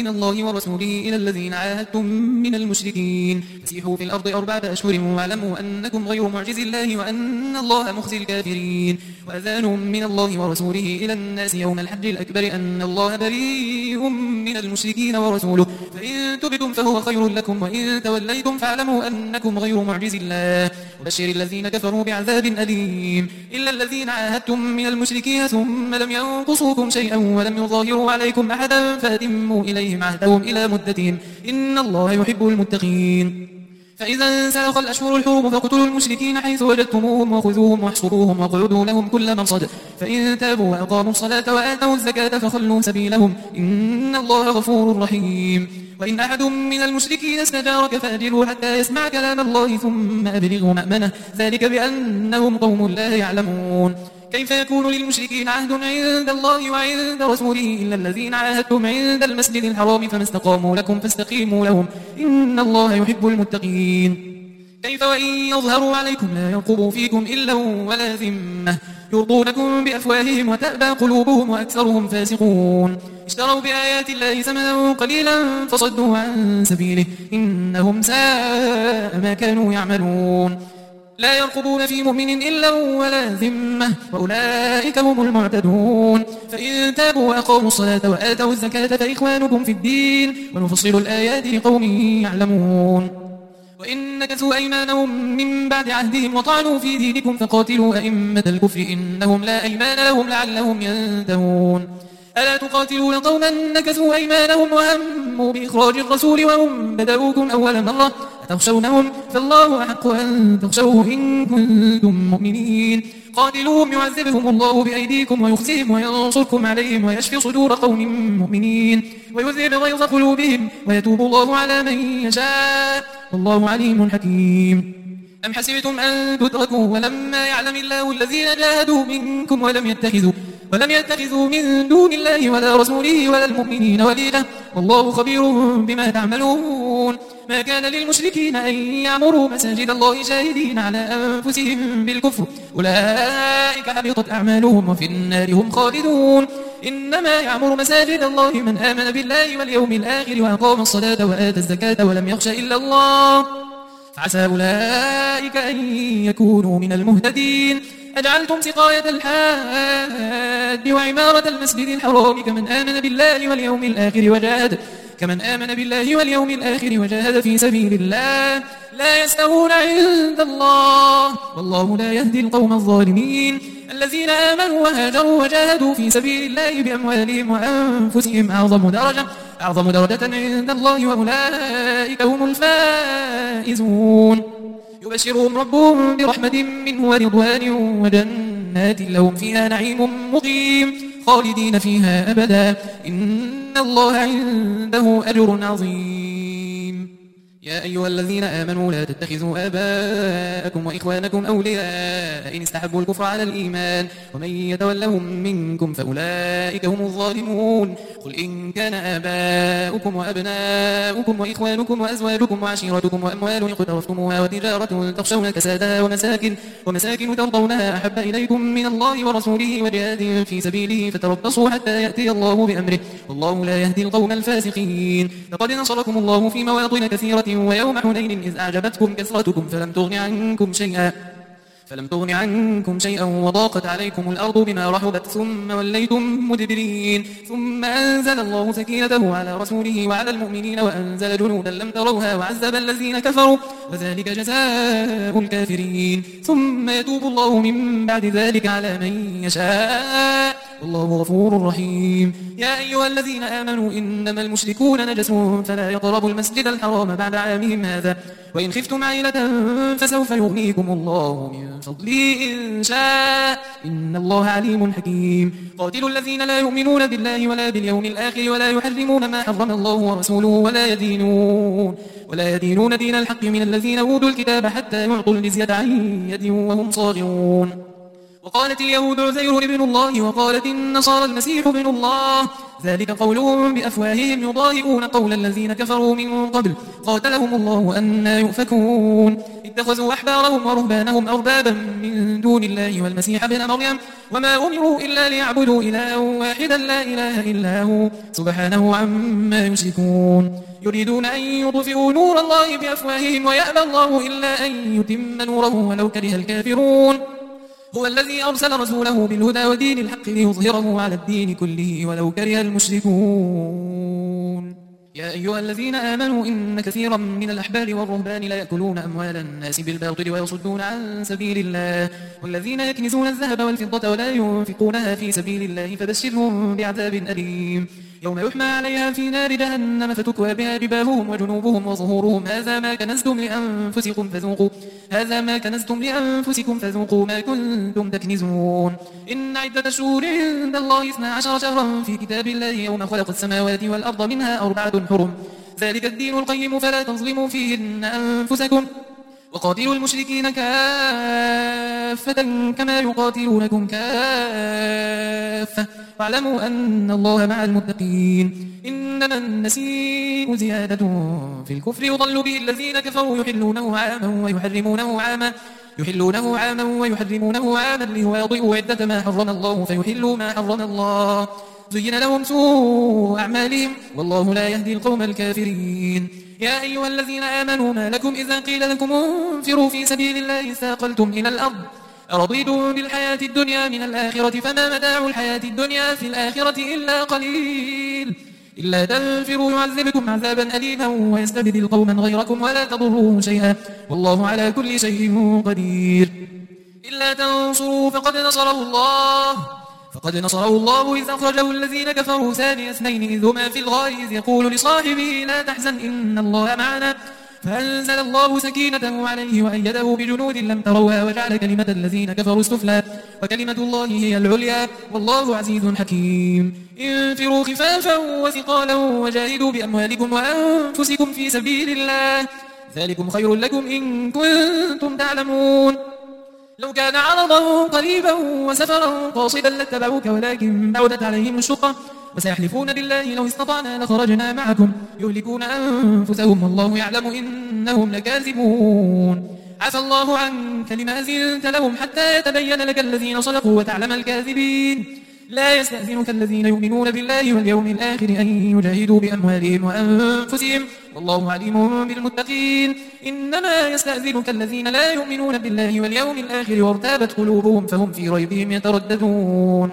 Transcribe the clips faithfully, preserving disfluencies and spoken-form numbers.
من الله ورسوله إلى الذين عاهدتم من المشركين فسيحوا في الأرض أربعة أشهر واعلموا أنكم غير معجز الله وأن الله مخزي الكافرين وأذان من الله ورسوله إلى الناس يوم الحج الأكبر أن الله بريء من المشركين ورسوله فإن تبتم فهو خير لكم وإن توليتم فاعلموا أنكم غير معجز الله وبشر الذين كفروا بعذاب أليم إلا الذين عاهدتم من المشركين ثم لم ينقصوكم شيئا ولم يظاهروا عليكم أحدا فأتموا إليهم عهدهم إلى مدتهم إن الله يحب المتقين فإذا انسلخ الأشهر الحرم فاقتلوا المشركين حيث وجدتموهم وخذوهم واحصروهم واقعدوا لهم كل مرصد فإن تابوا وأقاموا الصلاة وآتوا الزكاة فخلوا سبيلهم إن الله غفور رحيم وإن أحد من المشركين استجارك فأجره حتى يسمع كلام الله ثم أبلغه مأمنه ذلك بأنهم قوم لا يعلمون كيف يكون للمشركين عهد عند الله وعند رسوله إلا الذين عاهدتم عند المسجد الحرام فما استقاموا لكم فاستقيموا لهم إن الله يحب المتقين كيف وإن يظهروا عليكم لا يرقبوا فيكم إلا ولا ذمة يرضونكم بأفواههم وتأبى قلوبهم وأكثرهم فاسقون اشتروا بآيات الله ثمنا قليلا فصدوا عن سبيله إنهم ساء ما كانوا يعملون لا يرقبون في مؤمن إلا ولا ذمة وأولئك هم المعتدون فإن تابوا وأقاموا الصلاة وآتوا الزكاة فإخوانكم في الدين ونفصل الآيات لقوم يعلمون وإن نكثوا أيمانهم من بعد عهدهم وطعنوا في دينكم فقاتلوا أئمة الكفر إنهم لا أيمان لهم لعلهم ينتهون ألا تقاتلون قوما نكثوا أيمانهم وهموا بإخراج الرسول وهم بدأوكم أول مرة أتخشونهم فالله أحق أن تخشوه إن كنتم مؤمنين قاتلوهم يعذبهم الله بأيديكم ويخزيهم وينصركم عليهم ويشفي صدور قوم مؤمنين ويذهب غيظ قلوبهم ويتوب الله على من يشاء والله عليم حكيم أم حسبتم أن تتركوا ولما يعلم الله الذين جاهدوا منكم ولم يتخذوا ولم يتخذوا من دون الله ولا رسوله ولا المؤمنين وليلا والله خبير بما تعملون ما كان للمشركين أن يعمروا مساجد الله شاهدين على أنفسهم بالكفر أولئك حبطت أعمالهم وفي النار هم خالدون إنما يعمر مساجد الله من آمن بالله واليوم الآخر وأقام الصلاة وآتى الزكاة ولم يخش إلا الله عسى أولئك أن يكونوا من المهتدين أجعلتم سقاية الحاج وعمارة المسجد الحرام كمن آمن بالله واليوم الآخر وجاهد كمن آمن بالله واليوم الآخر وجاهد في سبيل الله لا يستوون عند الله والله لا يهدي القوم الظالمين الذين آمنوا وهاجروا وجاهدوا في سبيل الله بأموالهم وأنفسهم أعظم درجة أعظم درجة عند الله وأولئك هم الفائزون يبشرهم ربهم برحمة منه ورضوان وجنات لهم فيها نعيم مقيم خالدين فيها أبدا إن الله عنده أجر عظيم يا أيها الذين آمنوا لا تتخذوا آباءكم وإخوانكم أولياء إن استحبوا الكفر على الإيمان ومن يتولهم منكم فأولئك هم الظالمون قل إن كان آباؤكم وأبناؤكم وإخوانكم وأزواجكم وعشيرتكم وأموال اقترفتموها وتجارة تخشون كسادها ومساكن, ومساكن ترضونها أحب إليكم من الله ورسوله وجهاد في سبيله فتربصوا حتى يأتي الله بأمره والله لا يهدي القوم الفاسقين لقد نصركم الله في مواطن كثيرة ويوم حنين إذ أعجبتكم كثرتكم فلم تغن عنكم شيئا فلم تغن عنكم شيئا وضاقت عليكم الأرض بما رحبت ثم وليتم مدبرين ثم أنزل الله سكينته على رسوله وعلى المؤمنين وأنزل جنودا لم تروها وعذب الذين كفروا وذلك جزاء الكافرين ثم يتوب الله من بعد ذلك على من يشاء والله غفور رحيم يا أيها الذين آمنوا إنما المشركون نجس فلا يقربوا المسجد الحرام بعد عامهم هذا وإن خفتم عيلة فسوف يغنيكم الله من فضله إن شاء إن الله عليم حكيم قاتلوا الذين لا يؤمنون بالله ولا باليوم الآخر ولا يحرمون ما حرم الله ورسوله ولا يدينون ولا يدينون دين الحق من الذين أوتوا الكتاب حتى يعطوا الجزية عن يد وهم صاغرون وقالت اليهود عزير ابن الله وقالت النصارى المسيح ابن الله ذلك قولهم بأفواههم يضاهئون قول الذين كفروا من قبل قاتلهم الله أنى يؤفكون اتخذوا أحبارهم ورهبانهم أربابا من دون الله والمسيح ابن مريم وما أمروا إلا ليعبدوا إلها واحدا لا إله إلا هو سبحانه عما يشركون يريدون أن يطفئوا نور الله بأفواههم ويأبى الله إلا أن يتم نوره ولو كره الكافرون هو الذي أرسل رسوله بالهدى ودين الحق ليظهره على الدين كله ولو كره المشركون يا أيها الذين آمنوا إن كثيرا من الأحبار والرهبان لا يأكلون أموال الناس بالباطل ويصدون عن سبيل الله والذين يكنزون الذهب والفضة ولا ينفقونها في سبيل الله فبشرهم بعذاب أليم يوم يحمى عليها في نار جهنم فتكوى بها جباههم وجنوبهم وظهورهم هذا ما كنزتم لأنفسكم فذوقوا هذا ما كنزتم لأنفسكم فذوقوا ما كنتم تكنزون إن عدة الشهور عند الله اثنا عشر شهرا في كتاب الله يوم خلق السماوات والأرض منها أربعة حرم ذلك الدين القيم فلا تظلموا فيهن أنفسكم وقاتلوا المشركين كافة كما يقاتلونكم كافة واعلموا أن الله مع المتقين إنما النسيء زيادة في الكفر يضل به الذين كفروا يحلونه عاما ويحرمونه عاما يحلونه عاما ويحرمونه عاما ليواطئوا عدة ما حرم الله فيحلوا ما حرم الله زين لهم سوء أعمالهم والله لا يهدي القوم الكافرين يا أيها الذين آمنوا ما لكم إذا قيل لكم انفروا في سبيل الله ثاقلتم إلى الأرض أرضيتم بالحياة الدنيا من الآخرة فما متاع الحياة الدنيا في الآخرة إلا قليل إلا تنفروا يعذبكم عذابا أليما ويستبدل قوما غيركم ولا تضروه شيئا والله على كل شيء قدير إلا تنصروا فقد نصره الله فقد نصره الله إذ أخرجه الذين كفروا ثاني اثنين إذ هما في الغار إذ يقول لصاحبه لا تحزن إن الله معنا فأنزل الله سكينته عليه وأيده بجنود لم تروها وجعل كلمة الذين كفروا السفلى وكلمة الله هي العليا والله عزيز حكيم انفروا خفافا وثقالا وجاهدوا بأموالكم وأنفسكم في سبيل الله ذلكم خير لكم إن كنتم تعلمون لو كان عرضا قريبا وسفرا قاصدا لاتبعوك ولكن بعدت عليهم الشقة وسيحلفون بالله لو استطعنا لخرجنا معكم يهلكون أنفسهم والله يعلم إنهم لكاذبون عفى الله عنك لما أذنت لهم حتى يتبين لك الذين صدقوا وتعلم الكاذبين لا يستأذنك الذين يؤمنون بالله واليوم الآخر أن يجاهدوا بأموالهم وأنفسهم والله عليم بالمتقين إنما يستأذنك الذين لا يؤمنون بالله واليوم الآخر وارتابت قلوبهم فهم في ريبهم يترددون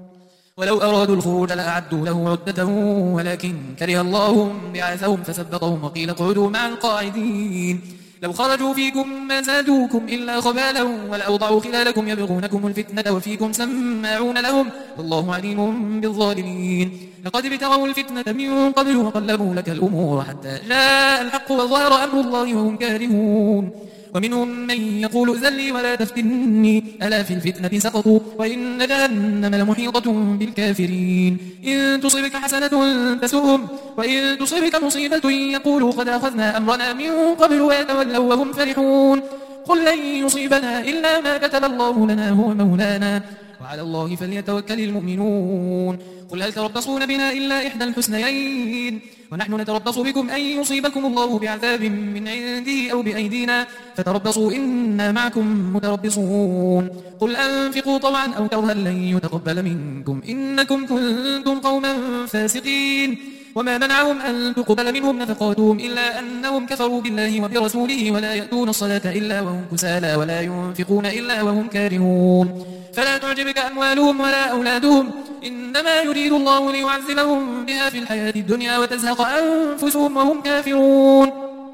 ولو أرادوا الخروج لأعدوا له عدة ولكن كره الله بعاثهم فثبطهم وقيل اقعدوا مع القاعدين لو خرجوا فيكم ما زادوكم إلا خبالا ولأوضعوا خلالكم يبغونكم الفتنة وفيكم سماعون لهم والله عليم بالظالمين لقد ابتغوا الفتنة من قبل وقلبوا لك الأمور حتى جاء الحق وظهر أمر الله وهم كارهون ومنهم من يقول ائذن لي ولا تفتني ألا في الفتنة سقطوا وإن جهنم لمحيطة بالكافرين إن تصبك حسنة تسؤهم وإن تصبك مصيبة يقولوا قد أخذنا أمرنا من قبل ويتولوا وهم فرحون قل لن يصيبنا إلا ما كتب الله لنا هو مولانا وعلى الله فليتوكل المؤمنون قل هل تربصون بنا إلا إحدى الحسنيين ونحن نتربص بكم أن يصيبكم الله بعذاب من عنده أو بأيدينا فتربصوا إنا معكم متربصون قل أنفقوا طوعا أو كرها لن يتقبل منكم إنكم كنتم قوما فاسقين وما منعهم أن تقبل منهم نفقاتهم إلا أنهم كفروا بالله وبرسوله ولا يأتون الصلاة إلا وهم كسالى ولا ينفقون إلا وهم كارهون فلا تعجبك أموالهم ولا أولادهم إنما يريد الله ليعذبهم بها في الحياة الدنيا وتزهق أنفسهم وهم كافرون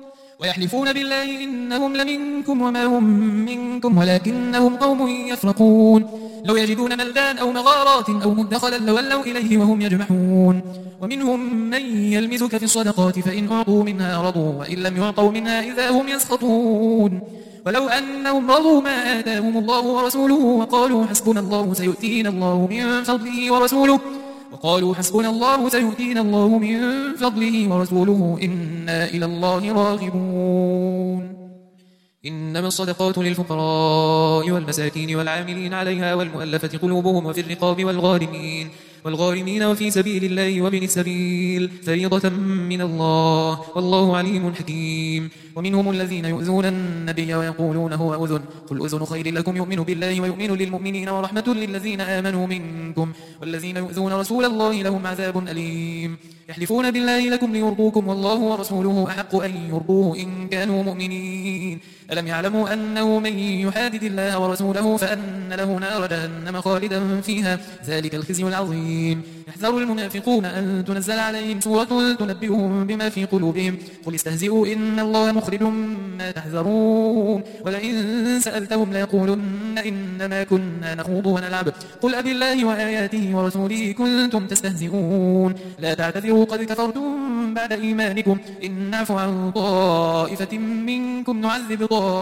ويحلفون بالله إنهم لمنكم وما هم منكم ولكنهم قوم يفرقون لو يجدون ملجان أو مغارات أو مدخلا لولوا إليه وهم يجمحون ومنهم من يلمزك في الصدقات فإن أعطوا منها رضوا وإن لم يعطوا منها إذا هم يسخطون ولو أنهم رضوا ما آتاهم الله ورسوله وقالوا حسبنا الله سيؤتينا الله من فضله ورسوله وقالوا حسبنا الله سيؤتينا الله من فضله ورسوله إنا إلى الله راغبون إنما الصدقات للفقراء والمساكين والعاملين عليها والمؤلفة قلوبهم وفي الرقاب والغارمين والغارمين وفي سبيل الله وابن السبيل فريضة من الله والله عليم حكيم. ومنهم الذين يؤذون النبي ويقولون هو أذن قل أذن خير لكم يؤمن بالله ويؤمن للمؤمنين ورحمة للذين آمنوا منكم والذين يؤذون رسول الله لهم عذاب أليم. يحلفون بالله لكم ليرضوكم والله ورسوله أحق أن يرضوه إن كانوا مؤمنين. ألم يعلموا أنه من يحادد الله ورسوله فأن له نار جهنم خالدا فيها ذلك الخزي العظيم. يحذر المنافقون أن تنزل عليهم سورة تنبئهم بما في قلوبهم قل استهزئوا إن الله مخرج ما تحذرون ولئن سألتهم ليقولن إنما كنا نخوض ونلعب قل أبي الله وآياته ورسوله كنتم تستهزئون لا تعتذروا قد كفرتم بعد إيمانكم إن نعفو عن طائفة منكم نعذب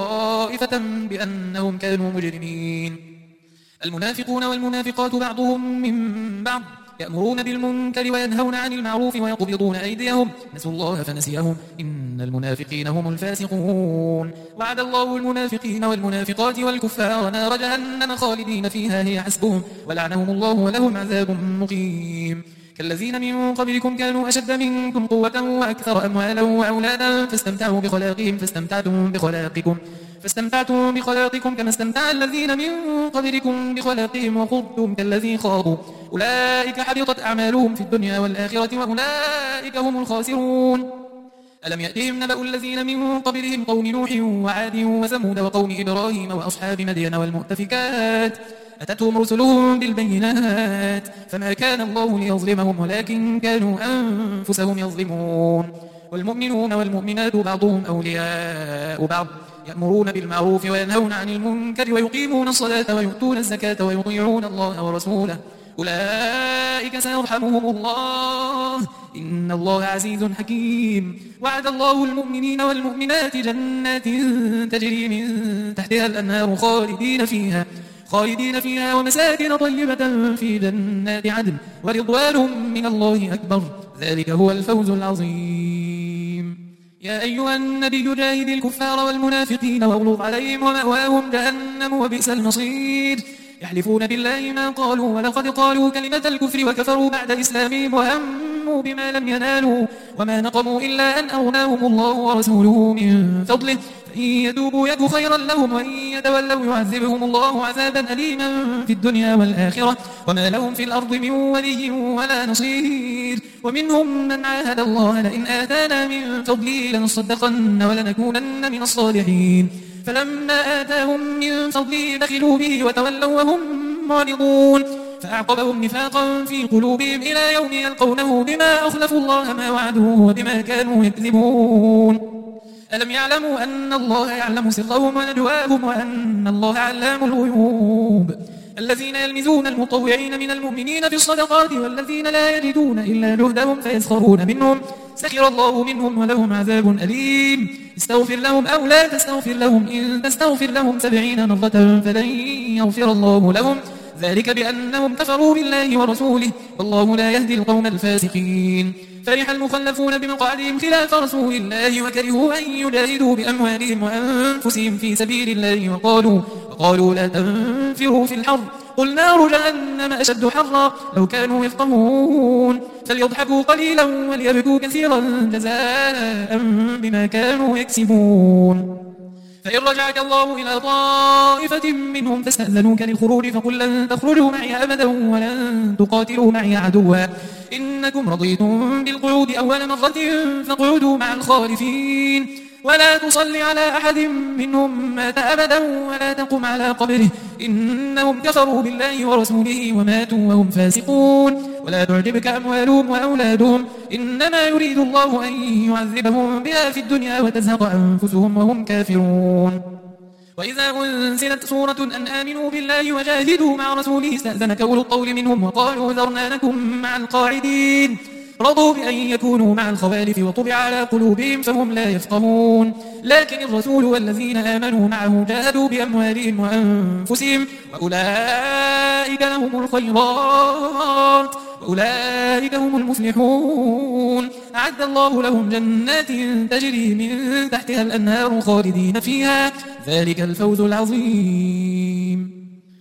طائفة بأنهم كانوا مجرمين. المنافقون والمنافقات بعضهم من بعض يأمرون بالمنكر وينهون عن المعروف ويقبضون أيديهم نسوا الله فنسيهم إن المنافقين هم الفاسقون. وعد الله المنافقين والمنافقات والكفار نار جهنم خالدين فيها هي حسبهم ولعنهم الله ولهم عذاب مقيم. كالذين من قبلكم كانوا أشد منكم قوة وأكثر أموالا وأولادا فاستمتعوا بخلاقهم فاستمتعتم بخلاقكم فاستمتعتم بخلاقكم كما استمتع الذين من قبلكم بخلاقهم وخضتم كالذي خاضوا أولئك حبطت أعمالهم في الدنيا والآخرة وأولئك هم الخاسرون. ألم يأتهم نبأ الذين من قبلهم قوم نوح وعاد وثمود وقوم إبراهيم وأصحاب مدين والمؤتفكات أتتهم رسلهم بالبينات فما كان الله ليظلمهم ولكن كانوا أنفسهم يظلمون. والمؤمنون والمؤمنات بعضهم أولياء بعض يأمرون بالمعروف وينهون عن المنكر ويقيمون الصلاة ويؤتون الزكاة ويطيعون الله ورسوله أولئك سيرحمهم الله إن الله عزيز حكيم. وعد الله المؤمنين والمؤمنات جنات تجري من تحتها الأنهار خالدين فيها خالدين فيها ومساكن طيبة في جنات عدن ورضوان من الله أكبر ذلك هو الفوز العظيم. يا أيها النبي جاهد الكفار والمنافقين واغلظ عليهم ومأواهم جهنم وبئس المصير. يحلفون بالله ما قالوا ولقد قالوا كلمة الكفر وكفروا بعد إسلامهم وهموا بما لم ينالوا وما نقموا إلا أن أغناهم الله ورسوله من فضله فإن يتوبوا يك خيرا لهم وإن يتولوا يعذبهم الله عذابا أليما في الدنيا والآخرة وما لهم في الأرض من ولي ولا نصير. ومنهم من عاهد الله لئن آتانا من فضله لنصدقن ولنكونن من الصالحين فلما آتاهم من فضله بخلوا به وتولوا وهم معرضون فأعقبهم نفاقا في قلوبهم إلى يوم يلقونه بما أخلفوا الله ما وعدوه وبما كانوا يكذبون. ألم يعلموا أن الله يعلم سرهم ونجواهم وأن الله علام الغيوب. الذين يلمزون المطوعين من المؤمنين في الصدقات والذين لا يجدون إلا جهدهم فيسخرون منهم سخر الله منهم ولهم عذاب أليم. استغفر لهم أو لا تستغفر لهم إن تستغفر لهم سبعين مرة فلن يغفر الله لهم ذلك بأنهم كفروا بالله ورسوله والله لا يهدي القوم الفاسقين. فرح المخلفون بمقعدهم خلاف رسول الله وكرهوا أن يجاهدوا بأموالهم وأنفسهم في سبيل الله وقالوا, وقالوا لا تنفروا في الحر قل نار جهنم أشد حرا لو كانوا يفقهون فليضحكوا قليلا وليبكوا كثيرا جزاء بما كانوا يكسبون. فإن رجعك الله إلى طائفة منهم فاستأذنوك للخروج فقل لن تخرجوا معي أبدا ولن تقاتلوا معي عدوا إنكم رضيتم بالقعود أول مرة فاقعدوا مع الخالفين ولا تصل على أحد منهم مات أبدا ولا تقم على قبره إنهم كفروا بالله ورسوله وماتوا وهم فاسقون. ولا تعجبك أموالهم وأولادهم إنما يريد الله أن يعذبهم بها في الدنيا وتزهق أنفسهم وهم كافرون. وإذا أنزلت سورة أن آمنوا بالله وجاهدوا مع رسوله استأذنك أولو الطول منهم وقالوا ذرنا لكم مع القاعدين رضوا بأن يكونوا مع الخوالف وطبع على قلوبهم فهم لا يفقهون. لكن الرسول والذين آمنوا معه جاهدوا بأموالهم وأنفسهم وأولئك لهم الخيرات وأولئك هم المفلحون. أعد الله لهم جنات تجري من تحتها الأنهار خالدين فيها، ذلك الفوز العظيم.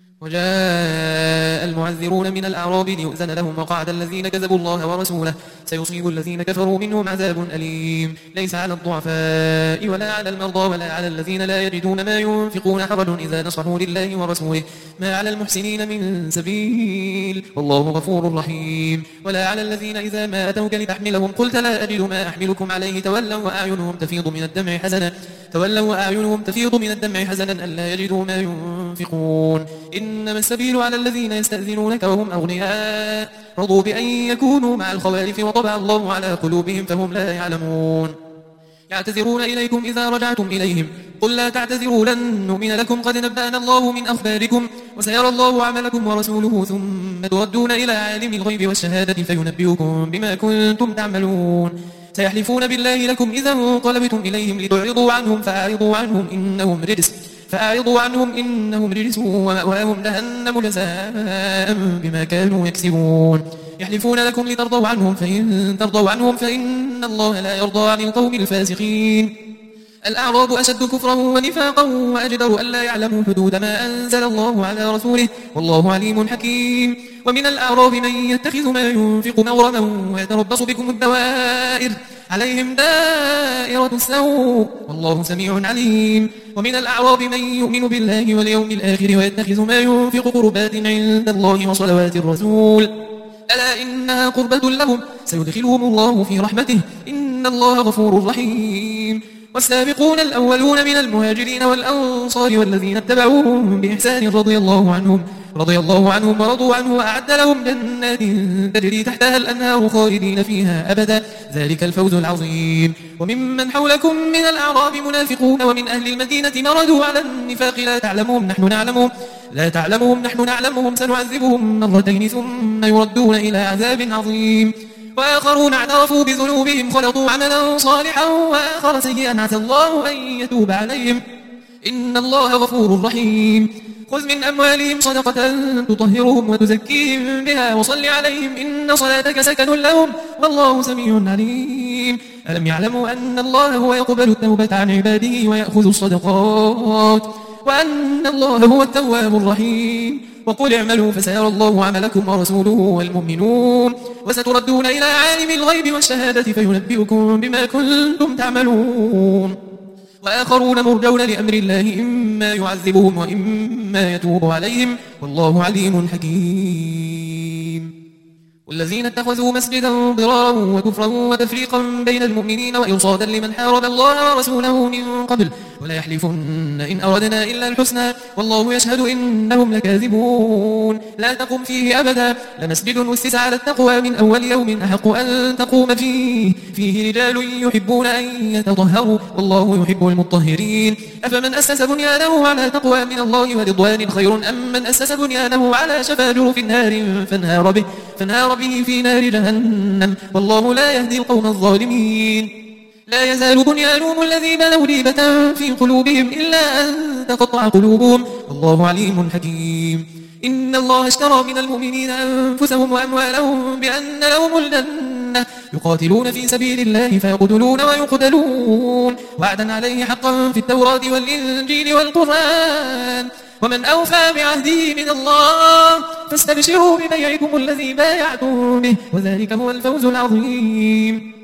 وجاء المعذرون من الأعراب ليؤذن لهم وقعد الذين كذبوا الله ورسوله، سيصيب الذين كفروا منهم عذاب أليم. ليس على الضعفاء ولا على المرضى ولا على الذين لا يجدون ما ينفقون حرج إذا نصحوا لله ورسوله، ما على المحسنين من سبيل، والله غفور رحيم. ولا على الذين إذا ما أتوك لتحملهم قلت لا أجد ما أحملكم عليه تولوا وأعينهم تفيض من الدمع حزنا تولوا وأعينهم تفيض من الدمع حزنا ألا يجدوا ما ينفقون. إنما السبيل على الذين يستأذنونك وهم أغنياء رضوا بأن يكونوا مع الخوالف وطبع الله على قلوبهم فهم لا يعلمون. يعتذرون إليكم إذا رجعتم إليهم قل لا تعتذروا لن نؤمن لكم قد نبأنا الله من أخباركم وسيرى الله عملكم ورسوله ثم تردون إلى عالم الغيب والشهادة فينبئكم بما كنتم تعملون. سيحلفون بالله لكم إذا انقلبتم إليهم لتعرضوا عنهم فأعرضوا عنهم إنهم رجس فأعرضوا عنهم إنهم رجس ومأواهم جهنم جزاء بما كانوا يكسبون. يحلفون لكم لترضوا عنهم فإن ترضوا عنهم فإن الله لا يرضى عن القوم الفاسقين. الأعراب أشد كفرا ونفاقا وأجدر ألا يعلموا حدود ما أنزل الله على رسوله والله عليم حكيم. ومن الأعراب من يتخذ ما ينفق مغرما ويتربص بكم الدوائر عليهم دائرة السوء والله سميع عليم. ومن الأعراب من يؤمن بالله واليوم الآخر ويتخذ ما ينفق قربات عند الله وصلوات الرسول ألا إنها قربة لهم سيدخلهم الله في رحمته إن الله غفور رحيم. والسابقون الأولون من المهاجرين والأنصار والذين اتبعوهم بإحسان رضي الله عنهم رضي الله عنهم ورضوا عنه وأعد لهم جنات تجري تحتها الأنهار خالدين فيها أبدا ذلك الفوز العظيم. وممن حولكم من الأعراب منافقون ومن أهل المدينة مردوا على النفاق لا تعلمهم نحن نعلمهم لا تعلمهم نحن نعلمهم سنعذبهم مرتين ثم يردون إلى عذاب عظيم. وآخرون اعترفوا بذنوبهم خلطوا عملا صالحا وآخر سيئا عسى الله أن يتوب عليهم إن الله غفور رحيم. خذ من أموالهم صدقة تطهرهم وتزكيهم بها وصل عليهم إن صلاتك سكن لهم والله سميع عليم. ألم يعلموا أن الله هو يقبل التوبة عن عباده ويأخذ الصدقات وأن الله هو التواب الرحيم. وقل اعملوا فسيرى الله عملكم ورسوله والمؤمنون وستردون إلى عالم الغيب والشهادة فينبئكم بما كنتم تعملون. وآخرون مرجون لأمر الله إما يعذبهم وإما يتوب عليهم والله عليم حكيم. والذين اتخذوا مسجدا ضرارا وكفرا وتفريقا بين المؤمنين وإرصادا لمن حارب الله ورسوله من قبل ولا يحلفن إن أردنا إلا الحسنى والله يشهد إنهم لكاذبون. لا تقم فيه أبدا لمسجد أسس على التقوى من أول يوم أحق أن تقوم فيه فيه رجال يحبون أن يتطهروا والله يحب المطهرين. أفمن أسس بنيانه على تقوى من الله ورضوان خير أم من أسس بنيانه على شفا جرف نار فانهار به فانهار به في نار جهنم والله لا يهدي القوم الظالمين. لا يزال بنيانهم الذي بنوا ريبة في قلوبهم إلا أن تقطع قلوبهم والله عليم حكيم. إن الله اشترى من المؤمنين أنفسهم وأموالهم بأن لهم الجنة يقاتلون في سبيل الله فيقتلون ويقتلون وعدا عليه حقا في التوراة والإنجيل والقرآن ومن أوفى بعهده من الله فاستبشروا ببيعكم الذي بايعتم به وذلك هو الفوز العظيم.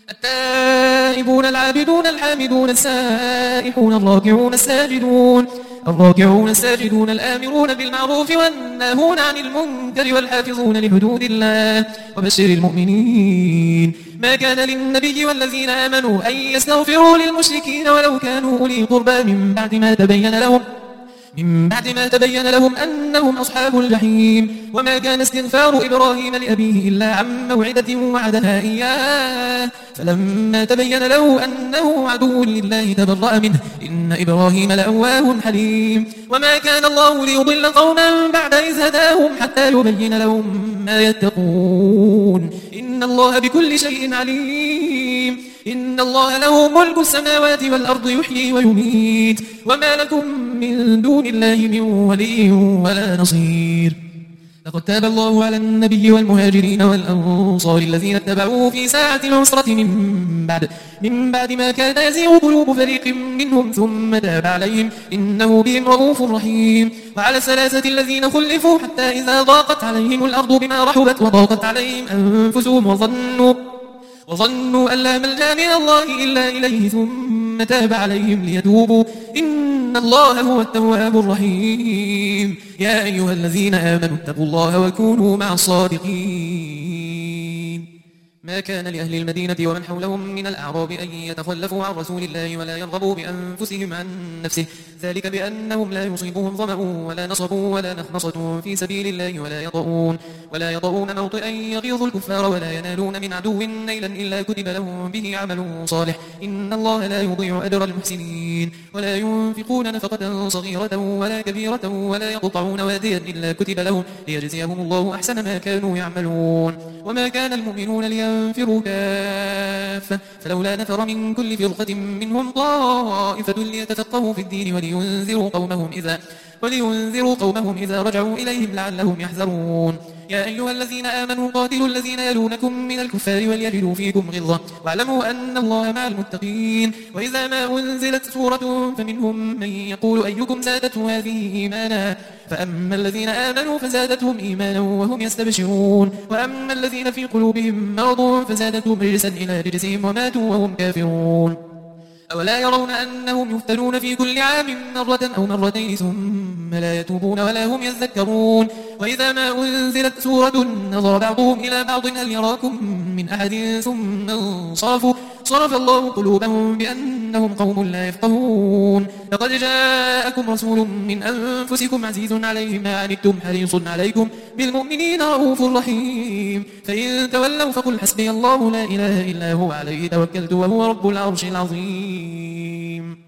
التائبون العابدون الحامدون السائحون الراكعون الساجدون الراكعون الساجدون الآمرون بالمعروف والناهون عن المنكر والحافظون لحدود الله وبشر المؤمنين. ما كان للنبي والذين آمنوا أن يستغفروا للمشركين ولو كانوا أولي قربى من بعد ما تبين لهم من بعد ما تبين لهم أنهم أصحاب الجحيم. وما كان استغفار إبراهيم لأبيه إلا عن موعدة وعدها إياه فلما تبين له أنه عدو لله تبرأ منه إن إبراهيم لأواه حليم. وما كان الله ليضل قوما بعد إذ هداهم حتى يبين لهم ما يتقون إن الله بكل شيء عليم. إن الله له ملك السماوات والأرض يحيي ويميت وما لكم من دون الله من ولي ولا نصير. لقد تاب الله على النبي والمهاجرين والأنصار الذين اتبعوه في ساعة العسرة من بعد من بعد ما كاد يزيغ قلوب فريق منهم ثم تاب عليهم إنه بهم رؤوف رحيم. وعلى الثلاثة الذين خلفوا حتى إذا ضاقت عليهم الأرض بما رحبت وضاقت عليهم أنفسهم وظنوا وظنوا أن لا ملجأ من الله إلا إليه ثم تاب عليهم ليتوبوا إن الله هو التواب الرحيم. يا أيها الذين آمنوا اتقوا الله وكونوا مع الصادقين. ما كان لأهل المدينة ومن حولهم من الأعراب أن يتخلفوا عن رسول الله ولا يرغبوا بأنفسهم عن نفسه ذلك بأنهم لا يصيبهم ظمأ ولا نصب ولا نخمصة في سبيل الله ولا يطؤون ولا يطؤون موطئا يغيظ الكفار ولا ينالون من عدو نيلا إلا كتب لهم به عمل صالح إن الله لا يضيع أجر المحسنين. ولا ينفقون نفقة صغيرة ولا كبيرة ولا يقطعون واديا إلا كتب لهم ليجزيهم الله أحسن ما كانوا يعملون. وما كان المؤمنون لينفروا كافة فلولا نفر من كل فرقة منهم طائفة ليتفقهوا في الدين ولينذروا قومهم إذا ولينذروا قومهم إذا رجعوا إليهم لعلهم يحذرون. يا أيها الذين آمنوا قاتلوا الذين يلونكم من الكفار وليجدوا فيكم غلظة واعلموا أن الله مع المتقين. وإذا ما أنزلت سورة فمنهم من يقول أيكم زادته هذه إيمانا فأما الذين آمنوا فزادتهم إيمانا وهم يستبشرون وأما الذين في قلوبهم مرض فزادتهم رجسا إلى رجسهم وماتوا وهم كافرون. أولا يرون أنهم يفتنون في كل عام مرة أو مرتين ثم لا يتوبون ولا هم يذكرون. وإذا ما أنزلت سورة نظر بعضهم إلى بعض هل يراكم من أحد ثم انصرفوا صرف الله قلوبهم بأنهم قوم لا يفقهون. لقد جاءكم رسول من أنفسكم عزيز عليه ما عنتم حريص عليكم بالمؤمنين رؤوف رحيم. فإن تولوا فقل حسبي الله لا إله إلا هو عليه توكلت وهو رب العرش العظيم.